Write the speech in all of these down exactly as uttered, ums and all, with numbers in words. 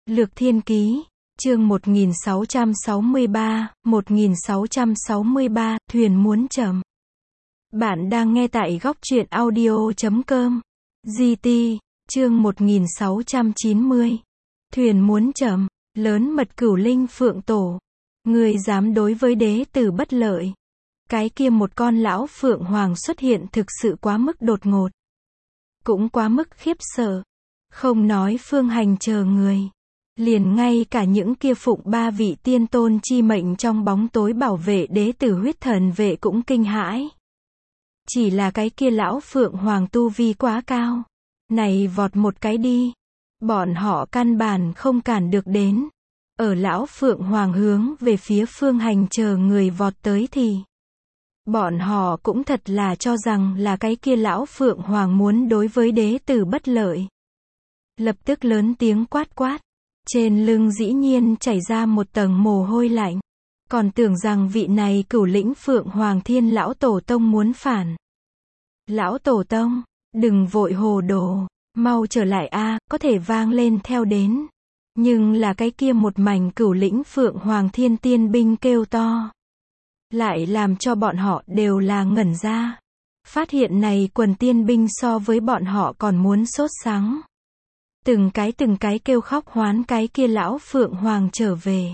Lược Thiên Ký, chương một nghìn sáu trăm sáu mươi ba, một nghìn sáu trăm sáu mươi ba, Thuyền Muốn Chậm. Bạn đang nghe tại góc truyện audio chấm com. giê tê, chương một nghìn sáu trăm chín mươi. Thuyền Muốn Chậm, lớn mật Cửu Linh Phượng Tổ. Người dám đối với đế tử bất lợi. Cái kia một con lão Phượng Hoàng xuất hiện thực sự quá mức đột ngột. Cũng quá mức khiếp sợ. Không nói Phương Hành chờ người. Liền ngay cả những kia phụng ba vị tiên tôn chi mệnh trong bóng tối bảo vệ đế tử huyết thần vệ cũng kinh hãi. Chỉ là cái kia lão Phượng Hoàng tu vi quá cao. Này vọt một cái đi. Bọn họ căn bản không cản được đến. Ở lão Phượng Hoàng hướng về phía Phương Hành chờ người vọt tới thì. Bọn họ cũng thật là cho rằng là cái kia lão Phượng Hoàng muốn đối với đế tử bất lợi. Lập tức lớn tiếng quát quát. Trên lưng dĩ nhiên chảy ra một tầng mồ hôi lạnh. Còn tưởng rằng vị này Cửu Lĩnh Phượng Hoàng Thiên lão tổ tông muốn phản. Lão tổ tông, đừng vội hồ đồ, mau trở lại a, có thể vang lên theo đến. Nhưng là cái kia một mảnh Cửu Lĩnh Phượng Hoàng Thiên tiên binh kêu to. Lại làm cho bọn họ đều là ngẩn ra. Phát hiện này quần tiên binh so với bọn họ còn muốn sốt sắng. Từng cái từng cái kêu khóc hoán cái kia lão Phượng Hoàng trở về.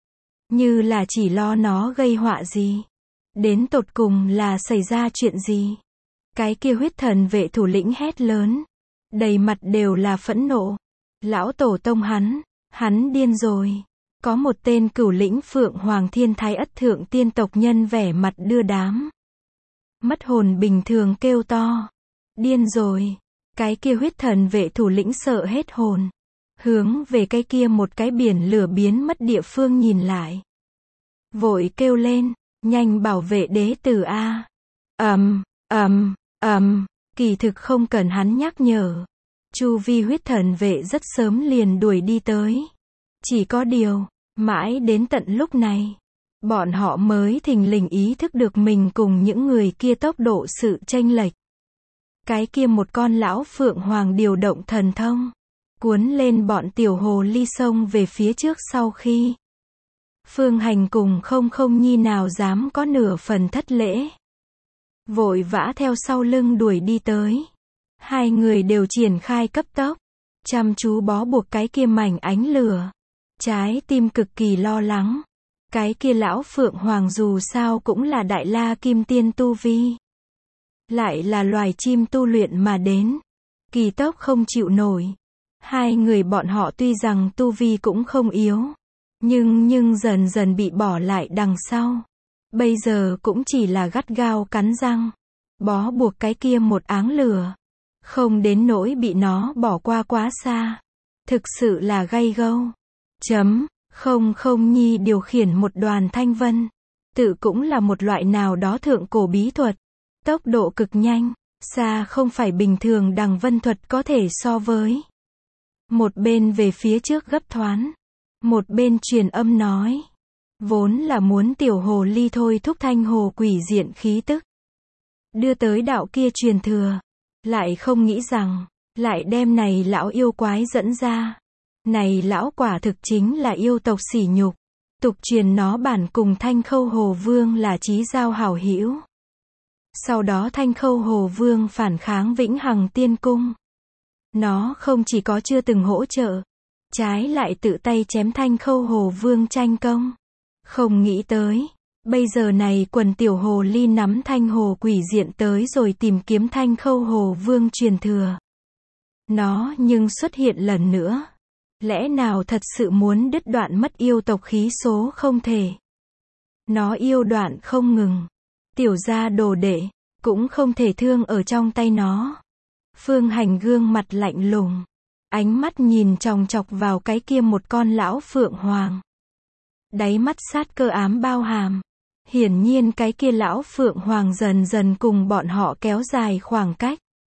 Như là chỉ lo nó gây họa gì. Đến tột cùng là xảy ra chuyện gì. Cái kia huyết thần vệ thủ lĩnh hét lớn. Đầy mặt đều là phẫn nộ. Lão tổ tông hắn, hắn điên rồi. Có một tên Cửu Lĩnh Phượng Hoàng Thiên Thái Ất Thượng tiên tộc nhân vẻ mặt đưa đám. Mất hồn bình thường kêu to. Điên rồi. Cái kia huyết thần vệ thủ lĩnh sợ hết hồn. Hướng về cái kia một cái biển lửa biến mất địa phương nhìn lại. Vội kêu lên, nhanh bảo vệ đế tử a. Ầm, ầm, ầm, kỳ thực không cần hắn nhắc nhở. Chu vi huyết thần vệ rất sớm liền đuổi đi tới. Chỉ có điều, mãi đến tận lúc này, bọn họ mới thình lình ý thức được mình cùng những người kia tốc độ sự chênh lệch. Cái kia một con lão Phượng Hoàng điều động thần thông, cuốn lên bọn tiểu hồ ly sông về phía trước sau khi. Phương Hành cùng không không nhi nào dám có nửa phần thất lễ. Vội vã theo sau lưng đuổi đi tới. Hai người đều triển khai cấp tốc, chăm chú bó buộc cái kia mảnh ánh lửa. Trái tim cực kỳ lo lắng. Cái kia lão Phượng Hoàng dù sao cũng là đại la kim tiên tu vi. Lại là loài chim tu luyện mà đến. Kỳ tốc không chịu nổi. Hai người bọn họ tuy rằng tu vi cũng không yếu. Nhưng nhưng dần dần bị bỏ lại đằng sau. Bây giờ cũng chỉ là gắt gao cắn răng. Bó buộc cái kia một áng lửa. Không đến nỗi bị nó bỏ qua quá xa. Thực sự là gay gâu. Chấm, không không nhi điều khiển một đoàn thanh vân. Tự cũng là một loại nào đó thượng cổ bí thuật. Tốc độ cực nhanh, xa không phải bình thường đằng vân thuật có thể so với. Một bên về phía trước gấp thoáng. Một bên truyền âm nói. Vốn là muốn tiểu hồ ly thôi thúc thanh hồ quỷ diện khí tức. Đưa tới đạo kia truyền thừa. Lại không nghĩ rằng, lại đem này lão yêu quái dẫn ra. Này lão quả thực chính là yêu tộc sỉ nhục. Tục truyền nó bản cùng Thanh Khâu Hồ Vương là chí giao hảo hữu. Sau đó Thanh Khâu Hồ Vương phản kháng Vĩnh Hằng Tiên Cung. Nó không chỉ có chưa từng hỗ trợ, trái lại tự tay chém Thanh Khâu Hồ Vương tranh công. Không nghĩ tới, bây giờ này quần tiểu hồ ly nắm Thanh Hồ quỷ diện tới rồi tìm kiếm Thanh Khâu Hồ Vương truyền thừa. Nó nhưng xuất hiện lần nữa. Lẽ nào thật sự muốn đứt đoạn mất yêu tộc khí số không thể. Nó yêu đoạn không ngừng. Tiểu gia đồ đệ, cũng không thể thương ở trong tay nó. Phương Hành gương mặt lạnh lùng. Ánh mắt nhìn chòng chọc vào cái kia một con lão Phượng Hoàng. Đáy mắt sát cơ ám bao hàm. Hiển nhiên cái kia lão Phượng Hoàng dần dần cùng bọn họ kéo dài khoảng cách.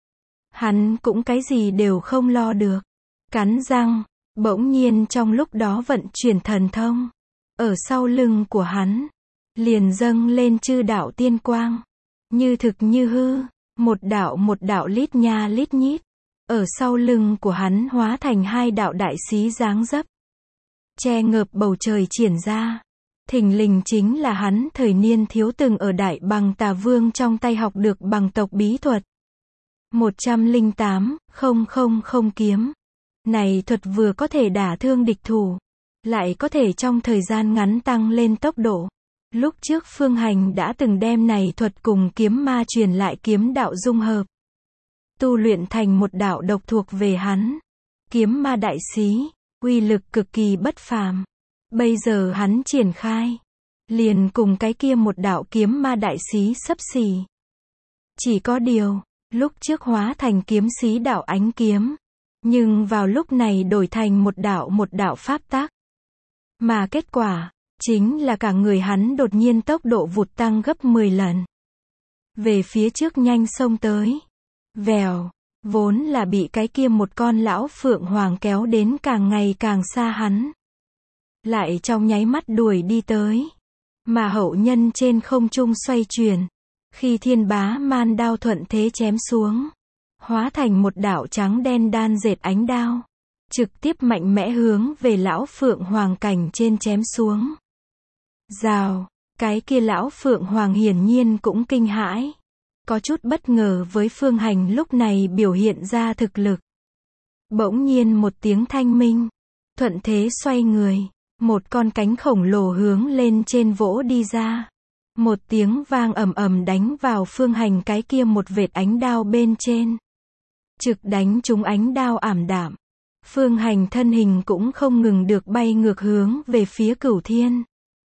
Hắn cũng cái gì đều không lo được. Cắn răng, bỗng nhiên trong lúc đó vận chuyển thần thông. Ở sau lưng của hắn. Liền dâng lên chư đạo tiên quang. Như thực như hư. Một đạo một đạo lít nha lít nhít. Ở sau lưng của hắn hóa thành hai đạo đại xí dáng dấp. che ngợp bầu trời triển ra. Thình lình chính là hắn thời niên thiếu từng ở Đại Bằng Tà Vương trong tay học được bằng tộc bí thuật. một trăm lẻ tám nghìn kiếm. Này thuật vừa có thể đả thương địch thủ, lại có thể trong thời gian ngắn tăng lên tốc độ. Lúc trước Phương Hành đã từng đem này thuật cùng kiếm ma truyền lại kiếm đạo dung hợp, tu luyện thành một đạo độc thuộc về hắn. Kiếm ma đại xí, uy lực cực kỳ bất phàm. Bây giờ hắn triển khai, liền cùng cái kia một đạo kiếm ma đại xí xấp xỉ. Chỉ có điều, lúc trước hóa thành kiếm xí đạo ánh kiếm, nhưng vào lúc này đổi thành một đạo một đạo pháp tắc. Mà kết quả, chính là cả người hắn đột nhiên tốc độ vụt tăng gấp mười lần. Về phía trước nhanh xông tới. Vèo, vốn là bị cái kia một con lão phượng hoàng kéo đến càng ngày càng xa hắn. Lại trong nháy mắt đuổi đi tới. Mà hậu nhân trên không trung xoay chuyển. Khi thiên bá man đao thuận thế chém xuống, hóa thành một đạo trắng đen đan dệt ánh đao, trực tiếp mạnh mẽ hướng về lão phượng hoàng cảnh trên chém xuống. Rào, cái kia lão phượng hoàng hiển nhiên cũng kinh hãi, có chút bất ngờ với Phương Hành lúc này biểu hiện ra thực lực. Bỗng nhiên một tiếng thanh minh, thuận thế xoay người, một con cánh khổng lồ hướng lên trên vỗ đi ra. Một tiếng vang ầm ầm đánh vào Phương Hành cái kia một vệt ánh đao bên trên. Trực đánh trúng ánh đao ảm đạm. Phương Hành thân hình cũng không ngừng được bay ngược hướng về phía Cửu Thiên.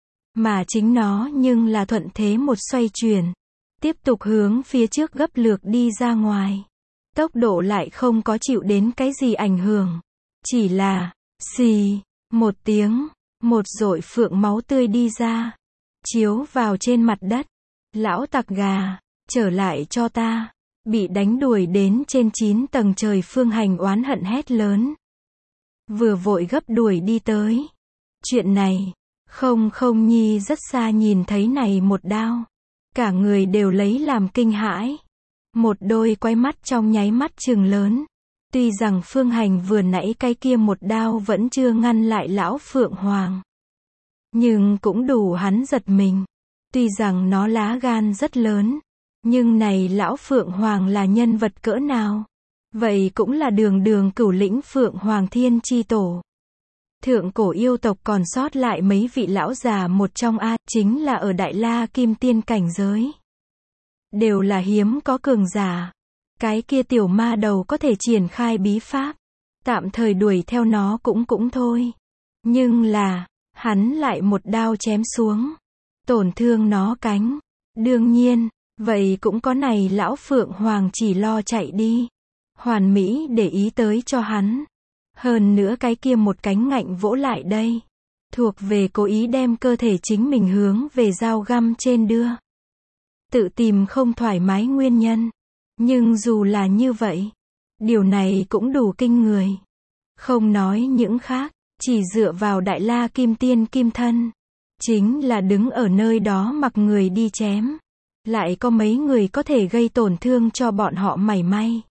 Mà chính nó nhưng là thuận thế một xoay chuyển, tiếp tục hướng phía trước gấp lược đi ra ngoài. Tốc độ lại không có chịu đến cái gì ảnh hưởng. Chỉ là, xì, một tiếng, một dội phượng máu tươi đi ra, chiếu vào trên mặt đất. Lão tặc gà, trở lại cho ta. Bị đánh đuổi đến trên chín tầng trời Phương Hành oán hận hét lớn. Vừa vội gấp đuổi đi tới. Chuyện này, không không nhi rất xa nhìn thấy này một đao. Cả người đều lấy làm kinh hãi. Một đôi quay mắt trong nháy mắt trừng lớn. Tuy rằng Phương Hành vừa nãy cái kia một đao vẫn chưa ngăn lại lão Phượng Hoàng, nhưng cũng đủ hắn giật mình. Tuy rằng nó lá gan rất lớn, nhưng này lão Phượng Hoàng là nhân vật cỡ nào? Vậy cũng là đường đường cửu lĩnh Phượng Hoàng Thiên Chi Tổ. Thượng cổ yêu tộc còn sót lại mấy vị lão già một trong A, chính là ở Đại La Kim Tiên cảnh giới. Đều là hiếm có cường giả. Cái kia tiểu ma đầu có thể triển khai bí pháp, tạm thời đuổi theo nó cũng cũng thôi. Nhưng là, hắn lại một đao chém xuống, tổn thương nó cánh. Đương nhiên, vậy cũng có này lão Phượng Hoàng chỉ lo chạy đi. Hoàn Mỹ để ý tới cho hắn. Hơn nữa cái kia một cánh ngạnh vỗ lại đây, thuộc về cố ý đem cơ thể chính mình hướng về dao găm trên đưa. Tự tìm không thoải mái nguyên nhân. Nhưng dù là như vậy, điều này cũng đủ kinh người. Không nói những khác, chỉ dựa vào Đại La Kim Tiên kim thân, chính là đứng ở nơi đó mặc người đi chém. Lại có mấy người có thể gây tổn thương cho bọn họ mảy may.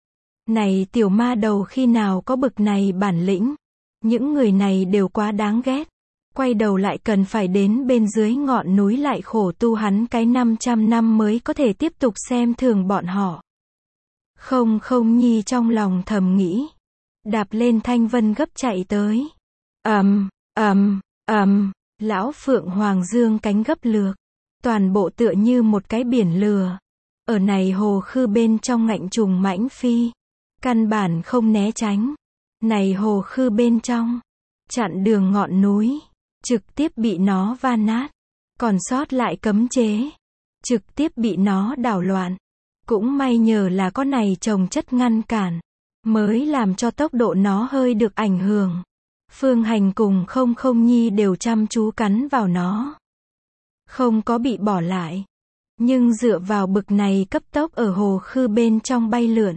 Này tiểu ma đầu khi nào có bực này bản lĩnh. Những người này đều quá đáng ghét. Quay đầu lại cần phải đến bên dưới ngọn núi lại khổ tu hắn cái năm trăm năm mới có thể tiếp tục xem thường bọn họ. Không không nhi trong lòng thầm nghĩ. Đạp lên thanh vân gấp chạy tới. ầm, ầm, ầm, lão Phượng Hoàng dương cánh gấp lược. Toàn bộ tựa như một cái biển lửa. Ở này hồ khư bên trong ngạnh trùng mãnh phi. Căn bản không né tránh. Này hồ khư bên trong, chặn đường ngọn núi, trực tiếp bị nó va nát. Còn sót lại cấm chế, trực tiếp bị nó đảo loạn. Cũng may nhờ là có này trồng chất ngăn cản, mới làm cho tốc độ nó hơi được ảnh hưởng. Phương Hành cùng không không nhi đều chăm chú cắn vào nó, không có bị bỏ lại. Nhưng dựa vào bực này cấp tốc ở hồ khư bên trong bay lượn,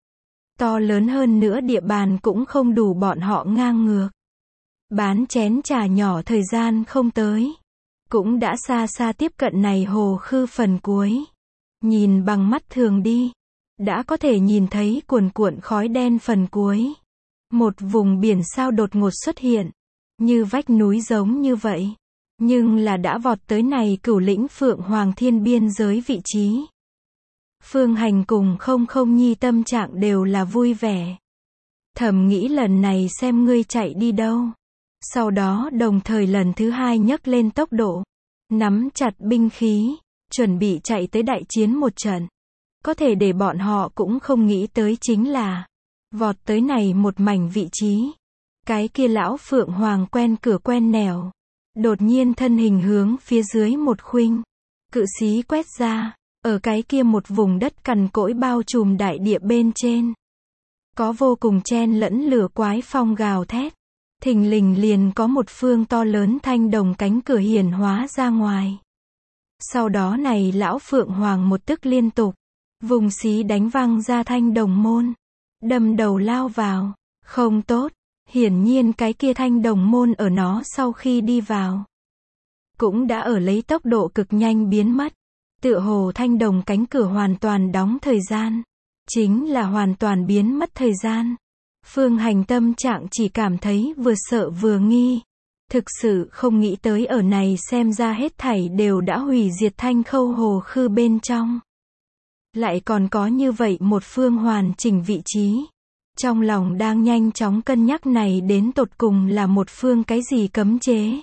to lớn hơn nữa địa bàn cũng không đủ bọn họ ngang ngược. Bán chén trà nhỏ thời gian không tới, cũng đã xa xa tiếp cận này hồ khư phần cuối. Nhìn bằng mắt thường đi, đã có thể nhìn thấy cuồn cuộn khói đen phần cuối. Một vùng biển sao đột ngột xuất hiện. như vách núi giống như vậy. Nhưng là đã vọt tới này cửu lĩnh Phượng Hoàng Thiên biên giới vị trí. Phương Hành cùng không không nhi tâm trạng đều là vui vẻ. Thầm nghĩ lần này xem ngươi chạy đi đâu. Sau đó đồng thời lần thứ hai nhấc lên tốc độ. Nắm chặt binh khí. Chuẩn bị chạy tới đại chiến một trận. Có thể để bọn họ cũng không nghĩ tới chính là. Vọt tới này một mảnh vị trí. Cái kia lão Phượng Hoàng quen cửa quen nẻo. Đột nhiên thân hình hướng phía dưới một khuynh. Cự xí quét ra. Ở cái kia một vùng đất cằn cỗi bao trùm đại địa bên trên. Có vô cùng chen lẫn lửa quái phong gào thét. Thình lình liền có một phương to lớn thanh đồng cánh cửa hiển hóa ra ngoài. Sau đó này lão Phượng Hoàng một tức liên tục. Vùng xí đánh văng ra thanh đồng môn. Đâm đầu lao vào. Không tốt. Hiển nhiên cái kia thanh đồng môn ở nó sau khi đi vào. Cũng đã ở lấy tốc độ cực nhanh biến mất. Tựa hồ thanh đồng cánh cửa hoàn toàn đóng thời gian. Chính là hoàn toàn biến mất thời gian. Phương Hành tâm trạng chỉ cảm thấy vừa sợ vừa nghi. Thực sự không nghĩ tới ở này xem ra hết thảy đều đã hủy diệt thanh khâu hồ khư bên trong. Lại còn có như vậy một phương hoàn chỉnh vị trí. Trong lòng đang nhanh chóng cân nhắc này đến tột cùng là một phương cái gì cấm chế.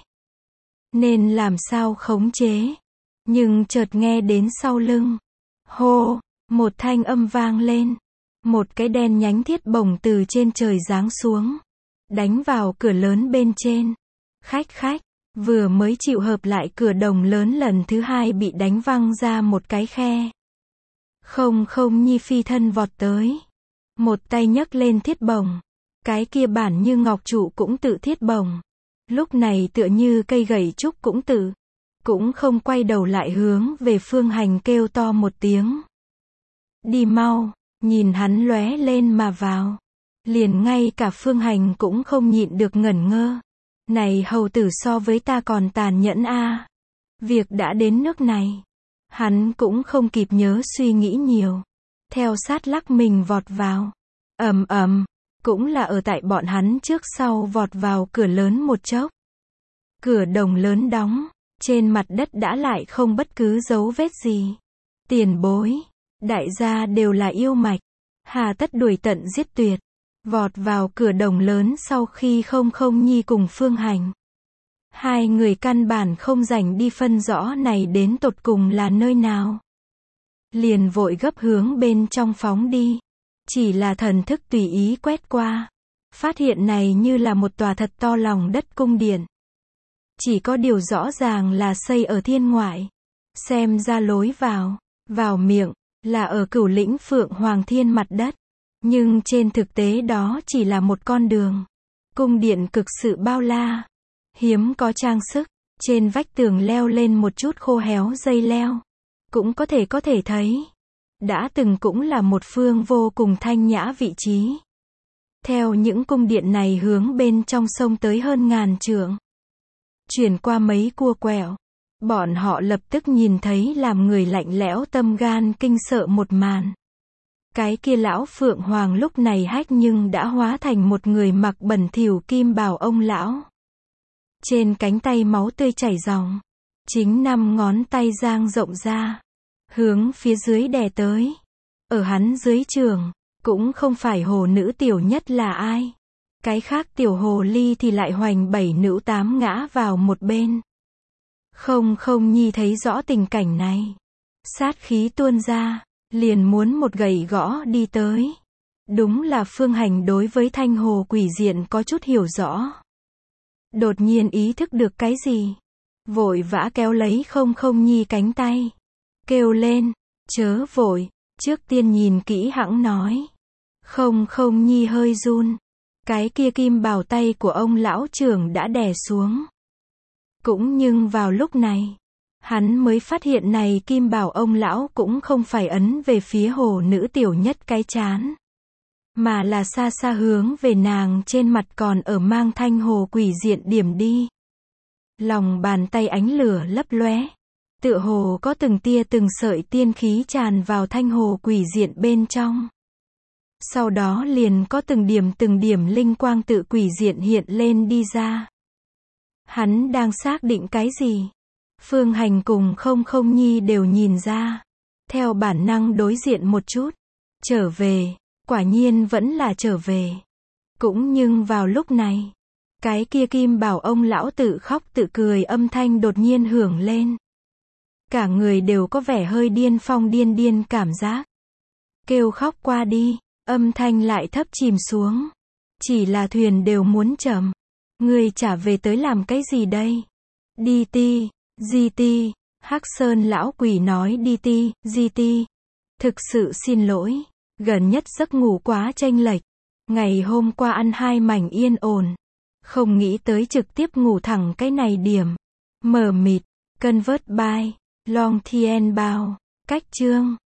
Nên làm sao khống chế. Nhưng chợt nghe đến sau lưng. Hô, một thanh âm vang lên. Một cái đen nhánh thiết bổng từ trên trời giáng xuống. Đánh vào cửa lớn bên trên. Khách khách, vừa mới chịu hợp lại cửa đồng lớn lần thứ hai bị đánh văng ra một cái khe. Không không nhi phi thân vọt tới. Một tay nhấc lên thiết bổng. Cái kia bản như ngọc trụ cũng tự thiết bổng. Lúc này tựa như cây gậy trúc cũng tự. Cũng không quay đầu lại hướng về Phương Hành kêu to một tiếng. Đi mau, nhìn hắn lóe lên mà vào. Liền ngay cả Phương Hành cũng không nhịn được ngẩn ngơ. Này hầu tử so với ta còn tàn nhẫn a. Việc đã đến nước này. Hắn cũng không kịp nhớ suy nghĩ nhiều. Theo sát lắc mình vọt vào. Ầm ầm, cũng là ở tại bọn hắn trước sau vọt vào cửa lớn một chốc. Cửa đồng lớn đóng. Trên mặt đất đã lại không bất cứ dấu vết gì. Tiền bối, đại gia đều là yêu mạch. Hà tất đuổi tận giết tuyệt. Vọt vào cửa đồng lớn sau khi không không nhi cùng Phương Hành. Hai người căn bản không rảnh đi phân rõ này đến tột cùng là nơi nào. Liền vội gấp hướng bên trong phóng đi. Chỉ là thần thức tùy ý quét qua. Phát hiện này như là một tòa thật to lòng đất cung điện. Chỉ có điều rõ ràng là xây ở thiên ngoại. Xem ra lối vào, vào miệng, là ở cửu lĩnh Phượng Hoàng Thiên mặt đất. Nhưng trên thực tế đó chỉ là một con đường. Cung điện cực sự bao la. Hiếm có trang sức. Trên vách tường leo lên một chút khô héo dây leo. Cũng có thể có thể thấy. Đã từng cũng là một phương vô cùng thanh nhã vị trí. Theo những cung điện này hướng bên trong sông tới hơn ngàn trượng. Chuyển qua mấy cua quẹo. Bọn họ lập tức nhìn thấy làm người lạnh lẽo tâm gan kinh sợ một màn. Cái kia lão Phượng Hoàng lúc này hách nhưng đã hóa thành một người mặc bẩn thỉu kim bào ông lão. Trên cánh tay máu tươi chảy ròng. Chính năm ngón tay dang rộng ra. Hướng phía dưới đè tới. Ở hắn dưới trường. Cũng không phải hồ nữ tiểu nhất là ai. Cái khác tiểu hồ ly thì lại hoành bảy nữ tám ngã vào một bên. Không không nhi thấy rõ tình cảnh này. Sát khí tuôn ra. Liền muốn một gậy gõ đi tới. Đúng là Phương Hành đối với thanh hồ quỷ diện có chút hiểu rõ. Đột nhiên ý thức được cái gì. Vội vã kéo lấy không không nhi cánh tay. Kêu lên. Chớ vội. Trước tiên nhìn kỹ hẵng nói. Không không nhi hơi run. Cái kia kim bào tay của ông lão trưởng đã đè xuống. Cũng nhưng vào lúc này. Hắn mới phát hiện này kim bào ông lão cũng không phải ấn về phía hồ nữ tiểu nhất cái chán. Mà là xa xa hướng về nàng trên mặt còn ở mang thanh hồ quỷ diện điểm đi. Lòng bàn tay ánh lửa lấp lóe. Tựa hồ có từng tia từng sợi tiên khí tràn vào thanh hồ quỷ diện bên trong. Sau đó liền có từng điểm từng điểm linh quang tự quỷ diện hiện lên đi ra. Hắn đang xác định cái gì? Phương Hành cùng không không nhi đều nhìn ra. Theo bản năng đối diện một chút. Trở về. Quả nhiên vẫn là trở về. Cũng nhưng vào lúc này. Cái kia Kim Bảo ông lão tự khóc tự cười âm thanh đột nhiên hưởng lên. Cả người đều có vẻ hơi điên phong điên điên cảm giác. Kêu khóc qua đi. Âm thanh lại thấp chìm xuống. Chỉ là thuyền đều muốn chậm. Người trả về tới làm cái gì đây? Đi ti, di ti, Hắc Sơn lão quỷ nói đi ti, di ti. Thực sự xin lỗi. Gần nhất giấc ngủ quá chênh lệch. Ngày hôm qua ăn hai mảnh yên ổn. Không nghĩ tới trực tiếp ngủ thẳng cái này điểm. Mờ mịt, convert by, long thien bao. Cách chương.